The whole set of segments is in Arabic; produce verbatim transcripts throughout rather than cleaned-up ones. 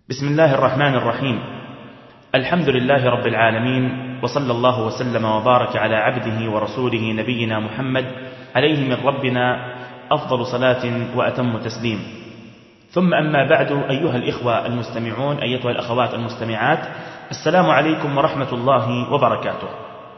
بسم الله الرحمن الرحيم. الحمد لله رب العالمين، وصلى الله وسلم وبارك على عبده ورسوله نبينا محمد عليه من ربنا أفضل صلاة وأتم تسليم. ثم أما بعد، أيها الإخوة المستمعون، أيتها الأخوات المستمعات، السلام عليكم ورحمة الله وبركاته.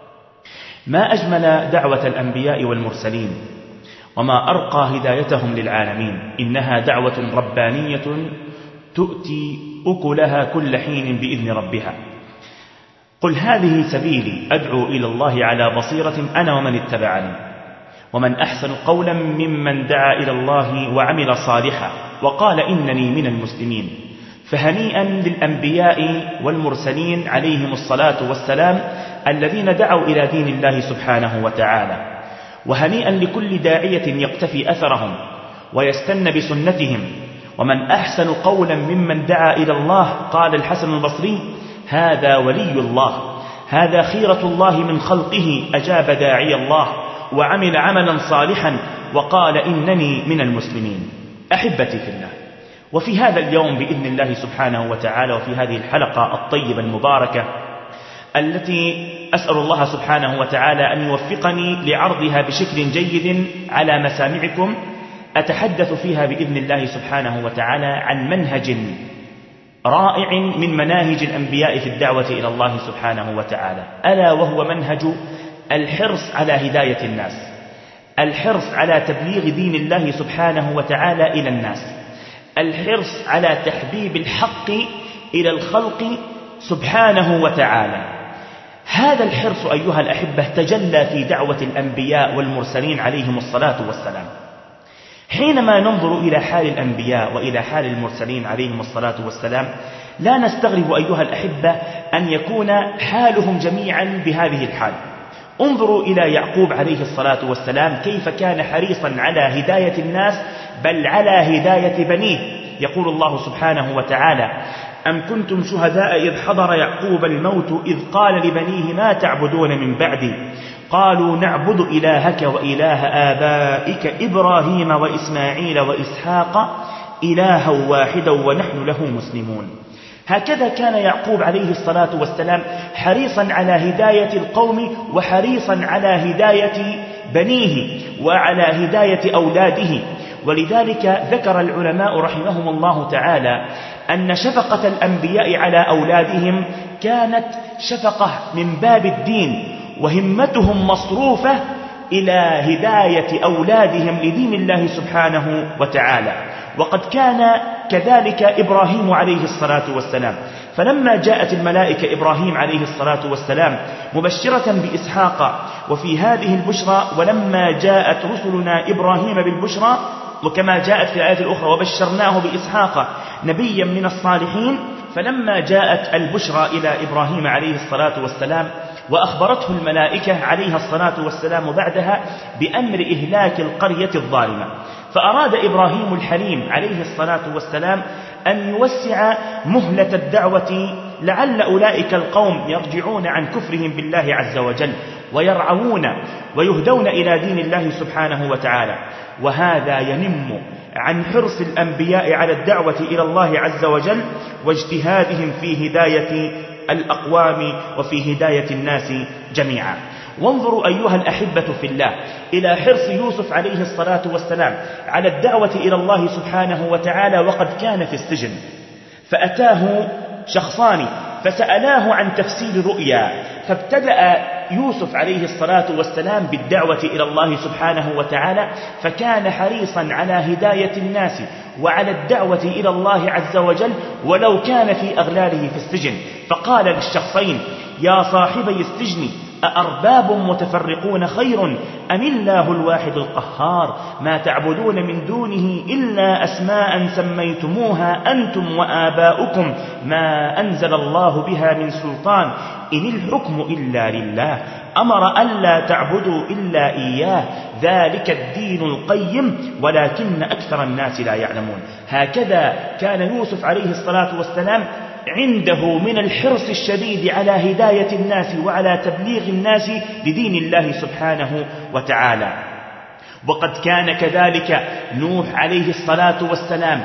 ما أجمل دعوة الأنبياء والمرسلين، وما أرقى هدايتهم للعالمين. إنها دعوة ربانية تؤتي أكلها كل حين بإذن ربها. قل هذه سبيلي أدعو إلى الله على بصيرة أنا ومن اتبعني، ومن أحسن قولا ممن دعا إلى الله وعمل صالحا وقال إنني من المسلمين. فهنيئا للأنبياء والمرسلين عليهم الصلاة والسلام الذين دعوا إلى دين الله سبحانه وتعالى، وهنيئا لكل داعية يقتفي أثرهم ويستن بسنتهم. ومن أحسن قولا ممن دعا إلى الله، قال الحسن البصري: هذا ولي الله، هذا خيرة الله من خلقه، أجاب داعي الله وعمل عملا صالحا وقال إنني من المسلمين. أحبتي في الله، وفي هذا اليوم بإذن الله سبحانه وتعالى، وفي هذه الحلقة الطيبة المباركة التي أسأل الله سبحانه وتعالى أن يوفقني لعرضها بشكل جيد على مسامعكم، أتحدث فيها بإذن الله سبحانه وتعالى عن منهج رائع من مناهج الأنبياء في الدعوة إلى الله سبحانه وتعالى، ألا وهو منهج الحرص على هداية الناس، الحرص على تبليغ دين الله سبحانه وتعالى إلى الناس، الحرص على تحبيب الحق إلى الخلق سبحانه وتعالى. هذا الحرص أيها الأحبة تجلى في دعوة الأنبياء والمرسلين عليهم الصلاة والسلام. حينما ننظر إلى حال الأنبياء وإلى حال المرسلين عليهم الصلاة والسلام، لا نستغرب أيها الأحبة أن يكون حالهم جميعا بهذه الحال. انظروا إلى يعقوب عليه الصلاة والسلام، كيف كان حريصا على هداية الناس، بل على هداية بنيه. يقول الله سبحانه وتعالى: أم كنتم شهداء إذ حضر يعقوب الموت إذ قال لبنيه ما تعبدون من بعدي قالوا نعبد إلهك وإله آبائك إبراهيم وإسماعيل وإسحاق إلها واحدا ونحن له مسلمون. هكذا كان يعقوب عليه الصلاة والسلام حريصا على هداية القوم، وحريصا على هداية بنيه وعلى هداية أولاده. ولذلك ذكر العلماء رحمهم الله تعالى أن شفقة الأنبياء على أولادهم كانت شفقة من باب الدين، وهمتهم مصروفة إلى هداية أولادهم لدين الله سبحانه وتعالى. وقد كان كذلك إبراهيم عليه الصلاة والسلام، فلما جاءت الملائكة إبراهيم عليه الصلاة والسلام مبشرة بإسحاق، وفي هذه البشرى ولما جاءت رسلنا إبراهيم بالبشرى، وكما جاءت في الآية الأخرى وبشرناه بإسحاق نبيا من الصالحين، فلما جاءت البشرى إلى إبراهيم عليه الصلاة والسلام وأخبرته الملائكة عليها الصلاة والسلام بعدها بأمر إهلاك القرية الظالمة، فأراد إبراهيم الحليم عليه الصلاة والسلام أن يوسع مهلة الدعوة، لعل أولئك القوم يرجعون عن كفرهم بالله عز وجل ويرعون ويهدون إلى دين الله سبحانه وتعالى. وهذا ينم عن حرص الأنبياء على الدعوة إلى الله عز وجل، واجتهادهم في هداية الأقوام وفي هداية الناس جميعا. وانظروا أيها الأحبة في الله إلى حرص يوسف عليه الصلاة والسلام على الدعوة إلى الله سبحانه وتعالى، وقد كان في السجن، فأتاه شخصان فسألاه عن تفسير رؤيا، فابتدأ يوسف عليه الصلاة والسلام بالدعوة إلى الله سبحانه وتعالى، فكان حريصا على هداية الناس وعلى الدعوة إلى الله عز وجل ولو كان في أغلاله في السجن. فقال للشخصين: يا صاحبي السجن أأرباب متفرقون خير أم الله الواحد القهار ما تعبدون من دونه إلا أسماء سميتموها أنتم وآباؤكم ما أنزل الله بها من سلطان إن الحكم إلا لله أمر ألا تعبدوا إلا إياه ذلك الدين القيم ولكن أكثر الناس لا يعلمون. هكذا كان يوسف عليه الصلاة والسلام عنده من الحرص الشديد على هداية الناس وعلى تبليغ الناس لدين الله سبحانه وتعالى. وقد كان كذلك نوح عليه الصلاة والسلام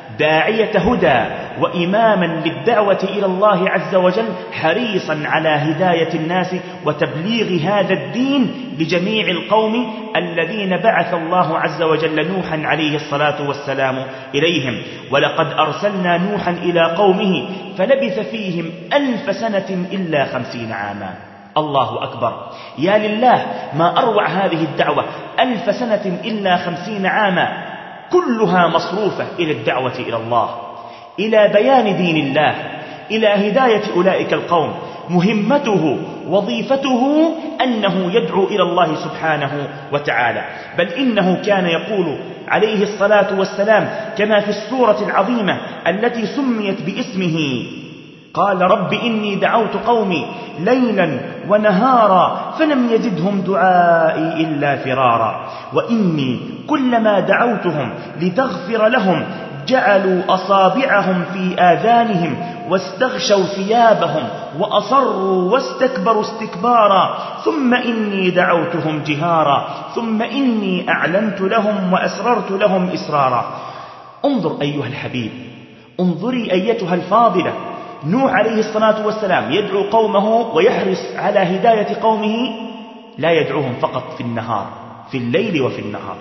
داعية هدى وإماما للدعوة إلى الله عز وجل، حريصا على هداية الناس وتبليغ هذا الدين لجميع القوم الذين بعث الله عز وجل نوحا عليه الصلاة والسلام إليهم. ولقد أرسلنا نوحا إلى قومه فلبث فيهم ألف سنة إلا خمسين عاما. الله أكبر، يا لله ما أروع هذه الدعوة، ألف سنة إلا خمسين عاما، كلها مصروفة إلى الدعوة إلى الله، إلى بيان دين الله، إلى هداية أولئك القوم. مهمته وظيفته أنه يدعو إلى الله سبحانه وتعالى. بل إنه كان يقول عليه الصلاة والسلام كما في السورة العظيمة التي سميت باسمه، قال رب إني دعوت قومي ليلا ونهارا فلم يزدهم دعائي إلا فرارا وإني كلما دعوتهم لتغفر لهم جعلوا أصابعهم في آذانهم واستغشوا ثيابهم وأصروا واستكبروا استكبارا ثم إني دعوتهم جهارا ثم إني أعلنت لهم وأسررت لهم إسرارا. انظر أيها الحبيب، انظري أيتها الفاضلة، نوح عليه الصلاة والسلام يدعو قومه ويحرص على هداية قومه، لا يدعوهم فقط في النهار، في الليل وفي النهار،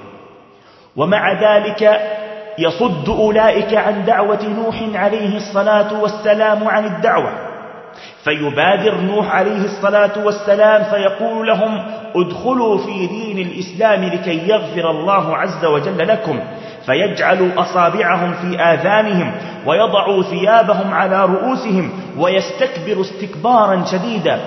ومع ذلك يصد أولئك عن دعوة نوح عليه الصلاة والسلام عن الدعوة، فيبادر نوح عليه الصلاة والسلام فيقول لهم ادخلوا في دين الإسلام لكي يغفر الله عز وجل لكم، فيجعلوا أصابعهم في آذانهم ويضعوا ثيابهم على رؤوسهم ويستكبروا استكبارا شديدا.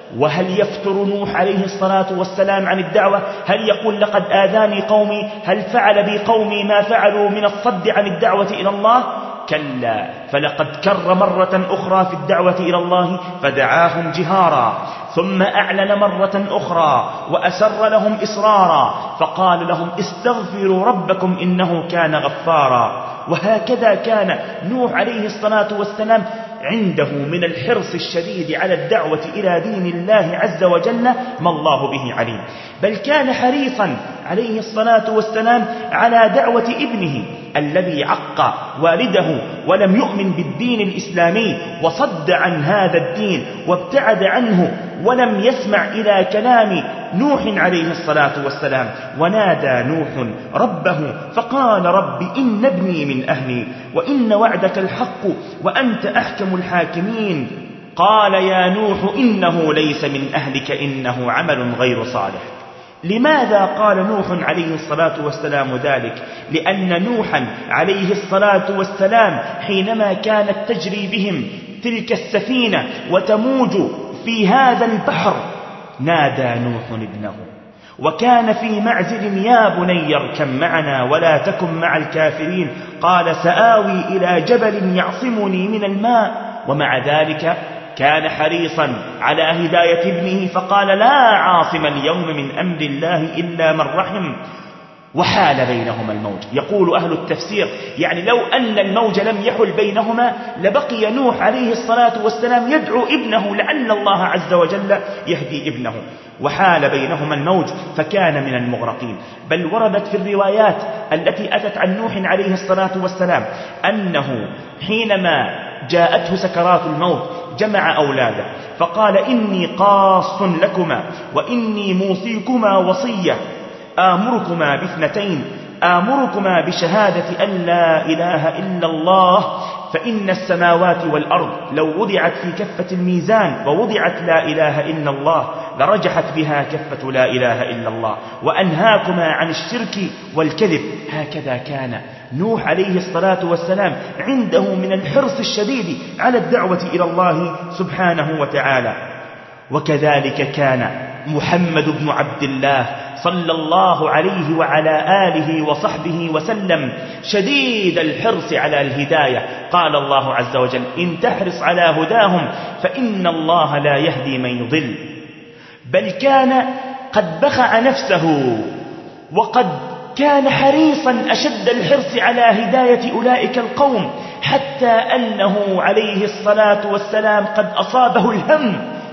وهل يفتر نوح عليه الصلاة والسلام عن الدعوة؟ هل يقول لقد آذاني قومي؟ هل فعل بي قومي ما فعلوا من الصد عن الدعوة إلى الله؟ كلا، فلقد كر مرة أخرى في الدعوة إلى الله فدعاهم جهارا، ثم أعلن مرة أخرى وأسر لهم إسرارا فقال لهم استغفروا ربكم إنه كان غفارا. وهكذا كان نوح عليه الصلاة والسلام عنده من الحرص الشديد على الدعوة إلى دين الله عز وجل ما الله به عليم. بل كان حريصا عليه الصلاة والسلام على دعوة ابنه الذي عق والده ولم يؤمن بالدين الإسلامي وصد عن هذا الدين وابتعد عنه ولم يسمع إلى كلام نوح عليه الصلاة والسلام. ونادى نوح ربه فقال رب إن ابني من أهلي وإن وعدك الحق وأنت أحكم الحاكمين. قال يا نوح إنه ليس من أهلك إنه عمل غير صالح. لماذا قال نوح عليه الصلاة والسلام ذلك؟ لأن نوحا عليه الصلاة والسلام حينما كانت تجري بهم تلك السفينة وتموج في هذا البحر نادى نوح ابنه وكان في معزل يا بني اركب معنا ولا تكن مع الكافرين. قال سآوي إلى جبل يعصمني من الماء. ومع ذلك كان حريصا على هداية ابنه فقال لا عاصم اليوم من أمر الله إلا من رحم. وحال بينهما الموج. يقول أهل التفسير يعني لو أن الموج لم يحل بينهما لبقي نوح عليه الصلاة والسلام يدعو ابنه لعل الله عز وجل يهدي ابنه. وحال بينهما الموج فكان من المغرقين. بل وردت في الروايات التي أتت عن نوح عليه الصلاة والسلام أنه حينما جاءته سكرات الموت جمع أولاده فقال إني قاص لكما وإني موصيكما وصية آمركما باثنتين آمركما بشهادة أن لا إله إلا الله فإن السماوات والأرض لو وضعت في كفة الميزان ووضعت لا إله إلا الله لرجحت بها كفة لا إله إلا الله وأنهاكما عن الشرك والكذب. هكذا كان نوح عليه الصلاة والسلام عنده من الحرص الشديد على الدعوة إلى الله سبحانه وتعالى. وكذلك كان محمد بن عبد الله صلى الله عليه وعلى آله وصحبه وسلم شديد الحرص على الهداية. قال الله عز وجل إن تحرص على هداهم فإن الله لا يهدي من يضل. بل كان قد بخع نفسه وقد كان حريصا أشد الحرص على هداية أولئك القوم حتى أنه عليه الصلاة والسلام قد أصابه الهم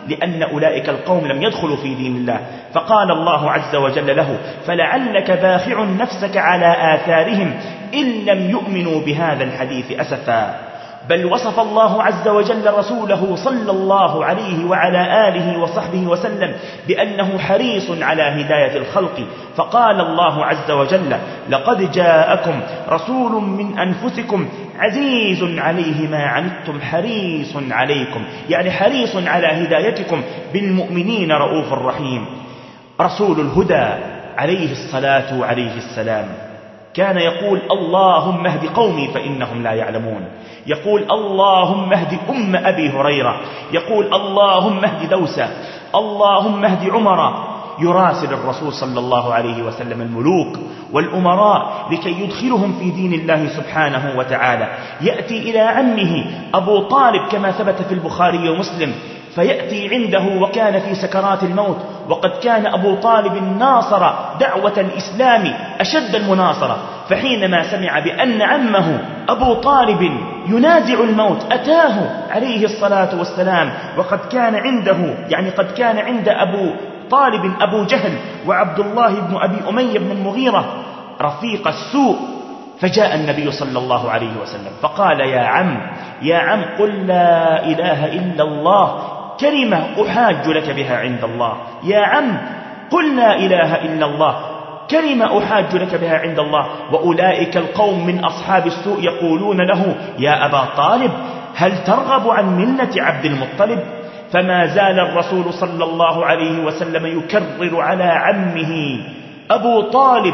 لأن أولئك القوم لم يدخلوا في دين الله. فقال الله عز وجل له: فلعلك باخع نفسك على آثارهم إن لم يؤمنوا بهذا الحديث أسفا. بل وصف الله عز وجل رسوله صلى الله عليه وعلى آله وصحبه وسلم بأنه حريص على هداية الخلق، فقال الله عز وجل: لقد جاءكم رسول من أنفسكم عزيز عليه ما عنتم حريص عليكم، يعني حريص على هدايتكم بالمؤمنين رؤوف رحيم. رسول الهدى عليه الصلاة وعليه السلام كان يقول: اللهم اهد قومي فإنهم لا يعلمون، يقول: اللهم اهد أم أبي هريرة، يقول: اللهم اهد دوسة، اللهم اهد عمر. يراسل الرسول صلى الله عليه وسلم الملوك والأمراء لكي يدخلهم في دين الله سبحانه وتعالى. يأتي إلى عمه أبو طالب كما ثبت في البخاري ومسلم، فيأتي عنده وكان في سكرات الموت، وقد كان أبو طالب ناصر دعوة الإسلام أشد المناصرة، فحينما سمع بأن عمه أبو طالب ينازع الموت أتاه عليه الصلاة والسلام، وقد كان عنده يعني قد كان عند أبو طالب أبو جهل وعبد الله بن أبي أمية بن المغيرة رفيق السوء. فجاء النبي صلى الله عليه وسلم فقال: يا عم يا عم قل لا إله إلا الله كلمة أحاج لك بها عند الله، يا عم قل لا إله إلا الله كلمة أحاج لك بها عند الله. وأولئك القوم من أصحاب السوء يقولون له: يا أبا طالب هل ترغب عن ملة عبد المطلب؟ فما زال الرسول صلى الله عليه وسلم يكرر على عمه أبو طالب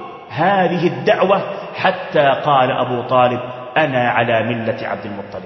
هذه الدعوة حتى قال أبو طالب: أنا على ملة عبد المطلب.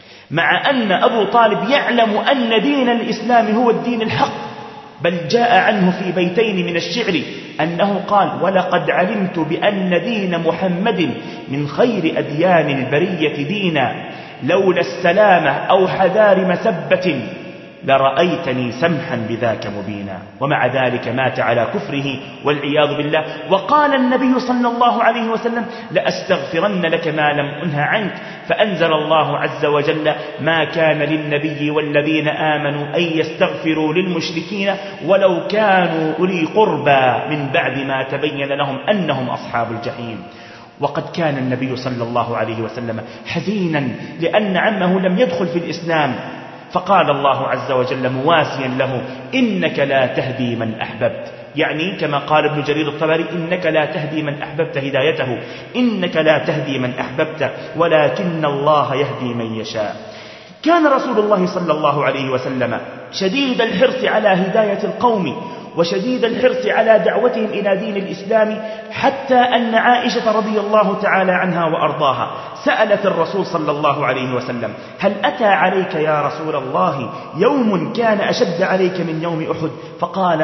مع أن أبو طالب يعلم أن دين الإسلام هو الدين الحق، بل جاء عنه في بيتين من الشعر أنه قال: ولقد علمت بأن دين محمد من خير أديان البرية دينا، لولا السلامة أو حذار مسبة لرأيتني سمحا بذاك مبينا. ومع ذلك مات على كفره والعياذ بالله. وقال النبي صلى الله عليه وسلم: لأستغفرن لك ما لم أنه عنك. فأنزل الله عز وجل: ما كان للنبي والذين آمنوا أن يستغفروا للمشركين ولو كانوا أولي قربى من بعد ما تبين لهم أنهم أصحاب الجحيم. وقد كان النبي صلى الله عليه وسلم حزينا لأن عمه لم يدخل في الإسلام، فقال الله عز وجل مواسيا له: إنك لا تهدي من أحببت، يعني كما قال ابن جرير الطبري: إنك لا تهدي من أحببت هدايته، إنك لا تهدي من أحببت ولكن الله يهدي من يشاء. كان رسول الله صلى الله عليه وسلم شديد الحرص على هداية القوم وشديد الحرص على دعوتهم إلى دين الإسلام، حتى أن عائشة رضي الله تعالى عنها وأرضاها سألت الرسول صلى الله عليه وسلم: هل أتى عليك يا رسول الله يوم كان أشد عليك من يوم أحد؟ فقال: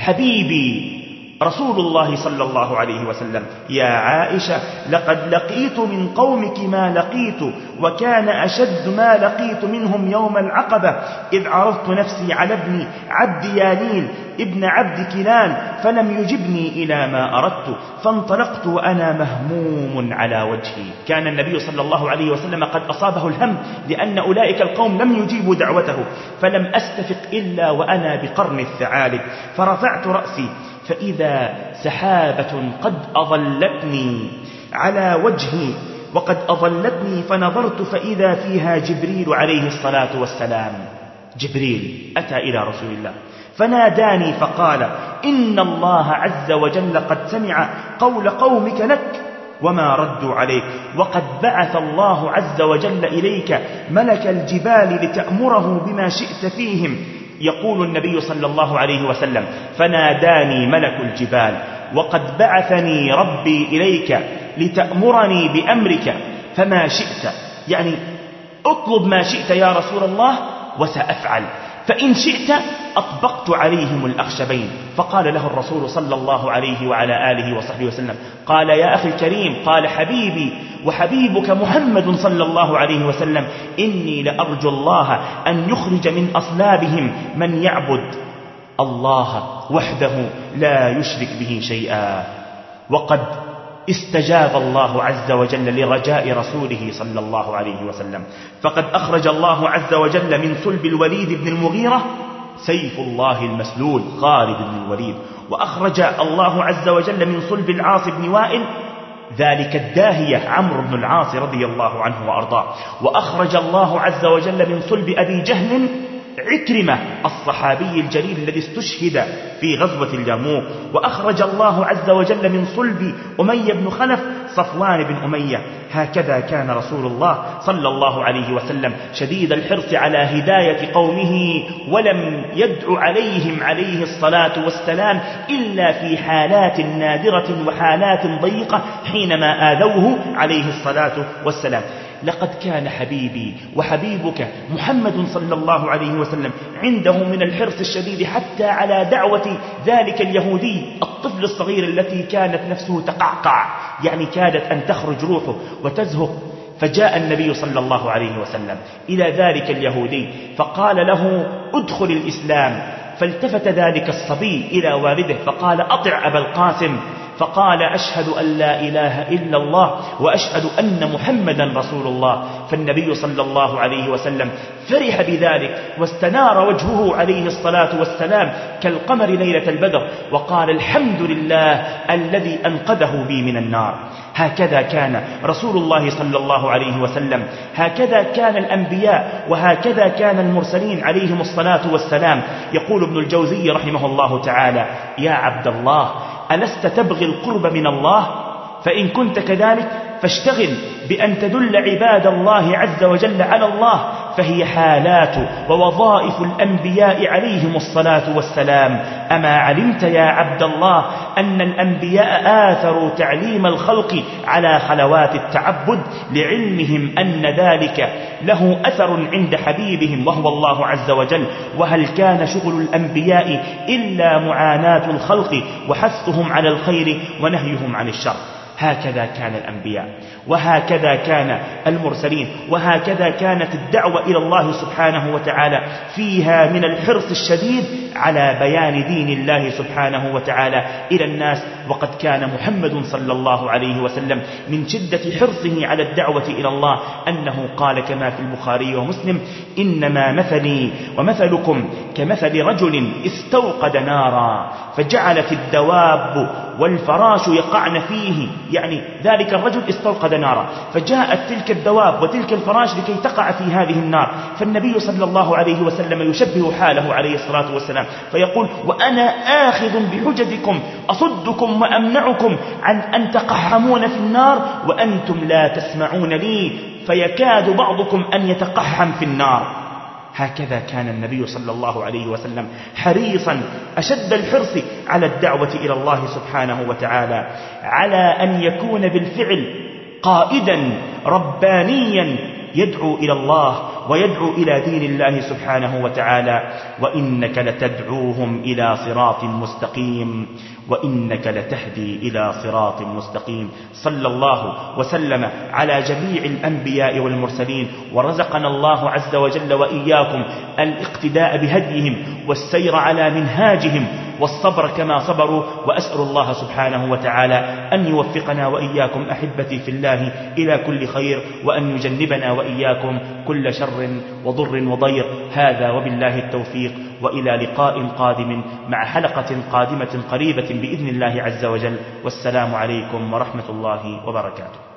حبيبي رسول الله صلى الله عليه وسلم، يا عائشة لقد لقيت من قومك ما لقيت، وكان أشد ما لقيت منهم يوم العقبة، إذ عرضت نفسي على ابن عبد يالين ابن عبد كنان فلم يجبني إلى ما أردت، فانطلقت وأنا مهموم على وجهي. كان النبي صلى الله عليه وسلم قد أصابه الهم لأن أولئك القوم لم يجيبوا دعوته، فلم أستفق إلا وأنا بقرن الثعالب، فرفعت رأسي فإذا سحابة قد أظلتني على وجهي وقد أظلتني، فنظرت فإذا فيها جبريل عليه الصلاة والسلام. جبريل أتى إلى رسول الله فناداني فقال: إن الله عز وجل قد سمع قول قومك لك وما ردوا عليك، وقد بعث الله عز وجل إليك ملك الجبال لتأمره بما شئت فيهم. يقول النبي صلى الله عليه وسلم: فناداني ملك الجبال وقد بعثني ربي إليك لتأمرني بأمرك فما شئت، يعني اطلب ما شئت يا رسول الله وسأفعل، فإن شئت أطبقت عليهم الأخشبين. فقال له الرسول صلى الله عليه وعلى آله وصحبه وسلم: قال: يا أخي الكريم، قال: حبيبي وحبيبك محمد صلى الله عليه وسلم، إني لأرجو الله أن يخرج من أصلابهم من يعبد الله وحده لا يشرك به شيئا. وقد استجاب الله عز وجل لرجاء رسوله صلى الله عليه وسلم، فقد أخرج الله عز وجل من صلب الوليد بن المغيرة سيف الله المسلول خالد بن الوليد. وأخرج الله عز وجل من صلب العاص بن وائل ذلك الداهية عمرو بن العاص رضي الله عنه وأرضاه. وأخرج الله عز وجل من صلب أبي جهل عكرمة الصحابي الجليل الذي استشهد في غزوة اليرموك. وأخرج الله عز وجل من صلب أمية بن خلف صفوان بن أمية. هكذا كان رسول الله صلى الله عليه وسلم شديد الحرص على هداية قومه، ولم يدع عليهم عليه الصلاة والسلام إلا في حالات نادرة وحالات ضيقة حينما آذوه عليه الصلاة والسلام. لقد كان حبيبي وحبيبك محمد صلى الله عليه وسلم عنده من الحرص الشديد حتى على دعوة ذلك اليهودي الطفل الصغير التي كانت نفسه تقعقع، يعني كادت أن تخرج روحه وتزهق. فجاء النبي صلى الله عليه وسلم إلى ذلك اليهودي فقال له ادخل الإسلام. فالتفت ذلك الصبي إلى والده فقال أطع أبا القاسم، فقال أشهد أن لا إله إلا الله وأشهد أن محمدا رسول الله. فالنبي صلى الله عليه وسلم فرح بذلك واستنار وجهه عليه الصلاة والسلام كالقمر ليلة البدر، وقال الحمد لله الذي أنقذه بي من النار. هكذا كان رسول الله صلى الله عليه وسلم، هكذا كان الأنبياء، وهكذا كان المرسلين عليهم الصلاة والسلام. يقول ابن الجوزي رحمه الله تعالى: يا عبد الله ألست تبغي القرب من الله؟ فإن كنت كذلك فاشتغل بأن تدل عباد الله عز وجل على الله، فهي حالات ووظائف الأنبياء عليهم الصلاة والسلام. أما علمت يا عبد الله أن الأنبياء آثروا تعليم الخلق على خلوات التعبد لعلمهم أن ذلك له أثر عند حبيبهم وهو الله عز وجل؟ وهل كان شغل الأنبياء إلا معاناة الخلق وحثهم على الخير ونهيهم عن الشر؟ هكذا كان الأنبياء، وهكذا كان المرسلين، وهكذا كانت الدعوة إلى الله سبحانه وتعالى فيها من الحرص الشديد على بيان دين الله سبحانه وتعالى إلى الناس. وقد كان محمد صلى الله عليه وسلم من شدة حرصه على الدعوة إلى الله أنه قال كما في البخاري ومسلم: إنما مثلي ومثلكم كمثل رجل استوقد نارا فجعلت الدواب والفراش يقعن فيه، يعني ذلك الرجل استوقد نارا فجاءت تلك الدواب وتلك الفراش لكي تقع في هذه النار. فالنبي صلى الله عليه وسلم يشبه حاله عليه الصلاة والسلام فيقول: وأنا آخذ بحجتكم أصدكم وأمنعكم عن أن تقحمون في النار وأنتم لا تسمعون لي، فيكاد بعضكم أن يتقحم في النار. هكذا كان النبي صلى الله عليه وسلم حريصا أشد الحرص على الدعوة إلى الله سبحانه وتعالى، على أن يكون بالفعل قائدا ربانيا يدعو إلى الله ويدعو إلى دين الله سبحانه وتعالى. وإنك لتدعوهم إلى صراط مستقيم وإنك لتهدي إلى صراط مستقيم. صلى الله وسلم على جميع الأنبياء والمرسلين، ورزقنا الله عز وجل وإياكم الاقتداء بهديهم والسير على منهاجهم والصبر كما صبروا. وأسأل الله سبحانه وتعالى أن يوفقنا وإياكم أحبتي في الله إلى كل خير، وأن يجنبنا وإياكم كل شر وضر وضير. هذا وبالله التوفيق، وإلى لقاء قادم مع حلقة قادمة قريبة بإذن الله عز وجل. والسلام عليكم ورحمة الله وبركاته.